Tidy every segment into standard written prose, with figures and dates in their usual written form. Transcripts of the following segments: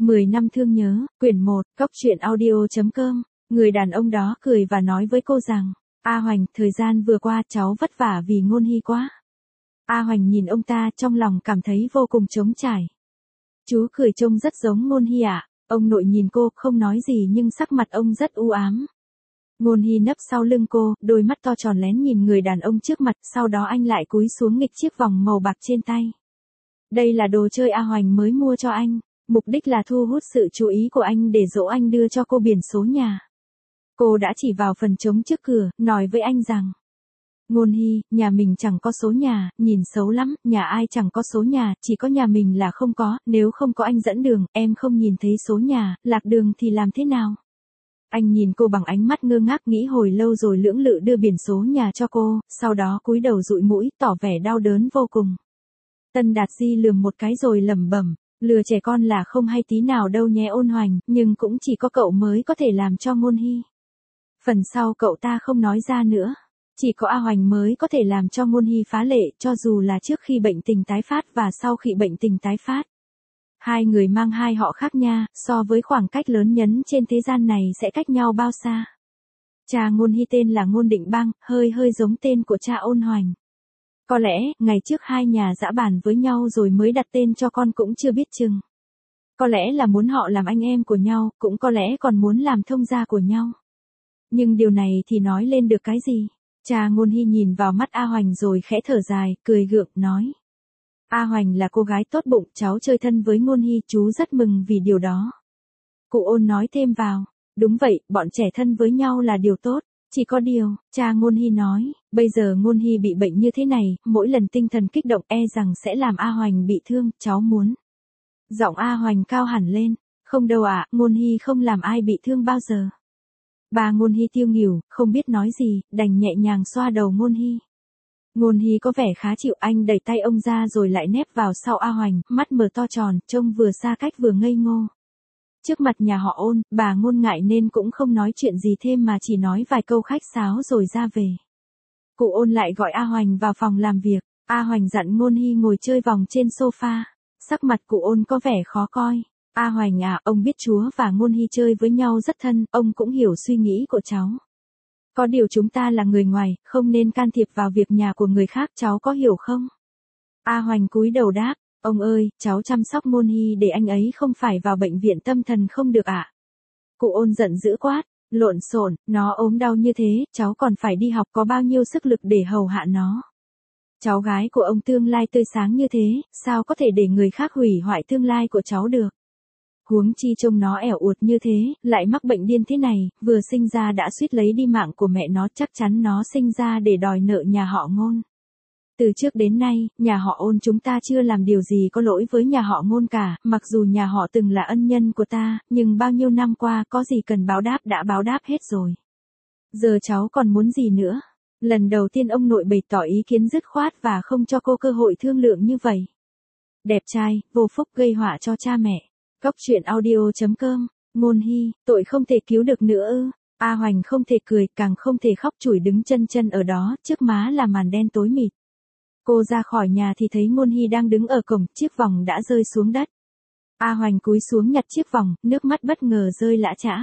10 năm thương nhớ, quyển 1, Cóc truyện audio.com. Người đàn ông đó cười và nói với cô rằng, A Hoành, thời gian vừa qua cháu vất vả vì Ngôn Hy quá. A Hoành nhìn ông ta trong lòng cảm thấy vô cùng trống trải. Chú cười trông rất giống Ngôn Hy ạ. Ông nội nhìn cô, không nói gì nhưng sắc mặt ông rất u ám. Ngôn Hy nấp sau lưng cô, đôi mắt to tròn lén nhìn người đàn ông trước mặt, sau đó anh lại cúi xuống nghịch chiếc vòng màu bạc trên tay. Đây là đồ chơi A Hoành mới mua cho anh, mục đích là thu hút sự chú ý của anh để dỗ anh đưa cho cô biển số nhà. Cô đã chỉ vào phần trống trước cửa, nói với anh rằng, Ngôn Hy, nhà mình chẳng có số nhà, nhìn xấu lắm, nhà ai chẳng có số nhà, chỉ có nhà mình là không có, nếu không có anh dẫn đường, em không nhìn thấy số nhà, lạc đường thì làm thế nào? Anh nhìn cô bằng ánh mắt ngơ ngác nghĩ hồi lâu rồi lưỡng lự đưa biển số nhà cho cô, sau đó cúi đầu dụi mũi, tỏ vẻ đau đớn vô cùng. Tân Đạt Di lườm một cái rồi lẩm bẩm, lừa trẻ con là không hay tí nào đâu nhé Ôn Hoành, nhưng cũng chỉ có cậu mới có thể làm cho Ngôn Hy. Phần sau cậu ta không nói ra nữa. Chỉ có A Hoành mới có thể làm cho Ngôn Hy phá lệ, cho dù là trước khi bệnh tình tái phát và sau khi bệnh tình tái phát. Hai người mang hai họ khác nha, so với khoảng cách lớn nhấn trên thế gian này sẽ cách nhau bao xa. Cha Ngôn Hy tên là Ngôn Định Bang, hơi giống tên của cha Ôn Hoành. Có lẽ, ngày trước hai nhà giã bàn với nhau rồi mới đặt tên cho con cũng chưa biết chừng. Có lẽ là muốn họ làm anh em của nhau, cũng có lẽ còn muốn làm thông gia của nhau. Nhưng điều này thì nói lên được cái gì? Cha Ngôn Hy nhìn vào mắt A Hoành rồi khẽ thở dài, cười gượng, nói. A Hoành là cô gái tốt bụng, cháu chơi thân với Ngôn Hy, chú rất mừng vì điều đó. Cụ Ôn nói thêm vào, đúng vậy, bọn trẻ thân với nhau là điều tốt. Chỉ có điều, cha Ngôn Hy nói, bây giờ Ngôn Hy bị bệnh như thế này, mỗi lần tinh thần kích động e rằng sẽ làm A Hoành bị thương, cháu muốn. Giọng A Hoành cao hẳn lên, không đâu ạ, Ngôn Hy không làm ai bị thương bao giờ. Bà Ngôn Hy tiêu nghỉu, không biết nói gì, đành nhẹ nhàng xoa đầu Ngôn Hy. Ngôn Hy có vẻ khá chịu, anh đẩy tay ông ra rồi lại nép vào sau A Hoành, mắt mở to tròn, trông vừa xa cách vừa ngây ngô. Trước mặt nhà họ Ôn, bà Ngôn ngại nên cũng không nói chuyện gì thêm mà chỉ nói vài câu khách sáo rồi ra về. Cụ Ôn lại gọi A Hoành vào phòng làm việc, A Hoành dặn Ngôn Hy ngồi chơi vòng trên sofa, sắc mặt cụ Ôn có vẻ khó coi. A Hoành à, ông biết chúa và Ngôn Hy chơi với nhau rất thân, ông cũng hiểu suy nghĩ của cháu. Có điều chúng ta là người ngoài, không nên can thiệp vào việc nhà của người khác, cháu có hiểu không? A Hoành cúi đầu đáp, ông ơi, cháu chăm sóc Ngôn Hy để anh ấy không phải vào bệnh viện tâm thần không được ạ. Cụ Ôn giận dữ quát, lộn xộn, nó ốm đau như thế, cháu còn phải đi học, có bao nhiêu sức lực để hầu hạ nó. Cháu gái của ông tương lai tươi sáng như thế, sao có thể để người khác hủy hoại tương lai của cháu được. Huống chi trông nó ẻo uột như thế, lại mắc bệnh điên thế này, vừa sinh ra đã suýt lấy đi mạng của mẹ nó, chắc chắn nó sinh ra để đòi nợ nhà họ Ngôn. Từ trước đến nay, nhà họ Ôn chúng ta chưa làm điều gì có lỗi với nhà họ Ngôn cả, mặc dù nhà họ từng là ân nhân của ta, nhưng bao nhiêu năm qua có gì cần báo đáp đã báo đáp hết rồi. Giờ cháu còn muốn gì nữa? Lần đầu tiên ông nội bày tỏ ý kiến dứt khoát và không cho cô cơ hội thương lượng như vậy. Đẹp trai, vô phúc gây họa cho cha mẹ. Cóc truyện audio.com, Ngôn Hy, tội không thể cứu được nữa ư. A Hoành không thể cười, càng không thể khóc, chủi đứng chân ở đó, trước má là màn đen tối mịt. Cô ra khỏi nhà thì thấy Ngôn Hy đang đứng ở cổng, chiếc vòng đã rơi xuống đất. A Hoành cúi xuống nhặt chiếc vòng, nước mắt bất ngờ rơi lã chã.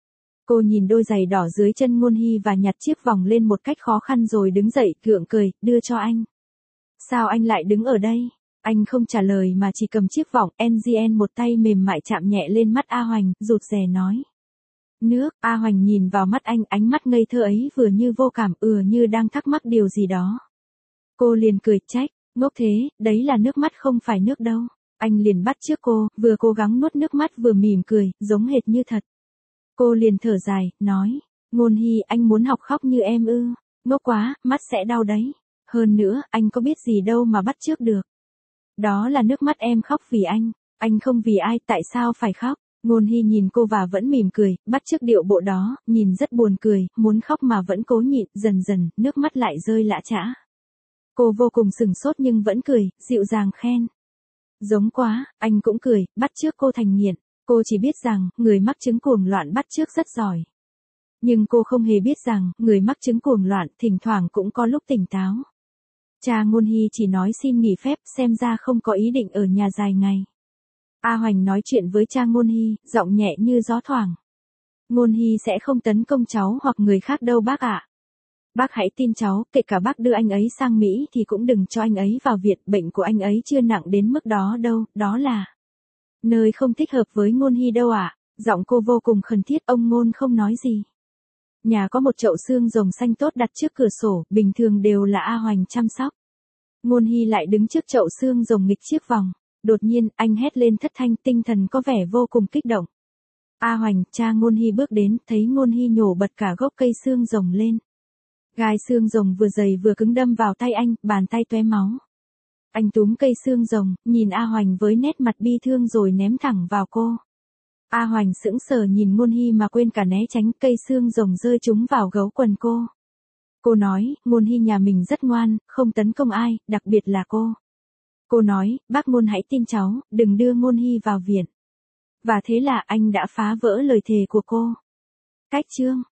Cô nhìn đôi giày đỏ dưới chân Ngôn Hy và nhặt chiếc vòng lên một cách khó khăn rồi đứng dậy, gượng cười, đưa cho anh. Sao anh lại đứng ở đây? Anh không trả lời mà chỉ cầm chiếc vòng, NGN một tay mềm mại chạm nhẹ lên mắt A Hoành, rụt rè nói. Nước, A Hoành nhìn vào mắt anh, ánh mắt ngây thơ ấy vừa như vô cảm, như đang thắc mắc điều gì đó. Cô liền cười trách, ngốc thế, đấy là nước mắt không phải nước đâu. Anh liền bắt chước cô, vừa cố gắng nuốt nước mắt vừa mỉm cười, giống hệt như thật. Cô liền thở dài, nói, Ngôn Hy, anh muốn học khóc như em ư? Ngốc quá, mắt sẽ đau đấy. Hơn nữa, anh có biết gì đâu mà bắt chước được. Đó là nước mắt em khóc vì anh không vì ai, tại sao phải khóc? Ngôn Hy nhìn cô và vẫn mỉm cười, bắt chước điệu bộ đó, nhìn rất buồn cười, muốn khóc mà vẫn cố nhịn, dần dần, nước mắt lại rơi lã chã. Cô vô cùng sửng sốt nhưng vẫn cười, dịu dàng khen. Giống quá, anh cũng cười, bắt chước cô thành nghiện. Cô chỉ biết rằng, người mắc chứng cuồng loạn bắt chước rất giỏi. Nhưng cô không hề biết rằng, người mắc chứng cuồng loạn thỉnh thoảng cũng có lúc tỉnh táo. Cha Ngôn Hy chỉ nói xin nghỉ phép, xem ra không có ý định ở nhà dài ngày. A Hoành nói chuyện với cha Ngôn Hy, giọng nhẹ như gió thoảng. Ngôn Hy sẽ không tấn công cháu hoặc người khác đâu bác ạ. Bác hãy tin cháu, kể cả bác đưa anh ấy sang Mỹ thì cũng đừng cho anh ấy vào viện, bệnh của anh ấy chưa nặng đến mức đó đâu, đó là nơi không thích hợp với Ngôn Hy đâu ạ. Giọng cô vô cùng khẩn thiết, ông Ngôn không nói gì. Nhà có một chậu xương rồng xanh tốt đặt trước cửa sổ, bình thường đều là A Hoành chăm sóc. Ngôn Hy lại đứng trước chậu xương rồng nghịch chiếc vòng. Đột nhiên, anh hét lên thất thanh, tinh thần có vẻ vô cùng kích động. A Hoành, cha Ngôn Hy bước đến, thấy Ngôn Hy nhổ bật cả gốc cây xương rồng lên. Gai xương rồng vừa dày vừa cứng đâm vào tay anh, bàn tay tóe máu. Anh túm cây xương rồng, nhìn A Hoành với nét mặt bi thương rồi ném thẳng vào cô. A Hoành sững sờ nhìn Ngôn Hy mà quên cả né tránh, cây xương rồng rơi trúng vào gấu quần cô. Cô nói, Ngôn Hy nhà mình rất ngoan, không tấn công ai, đặc biệt là cô. Cô nói, bác Ngôn hãy tin cháu, đừng đưa Ngôn Hy vào viện. Và thế là anh đã phá vỡ lời thề của cô. Cách chương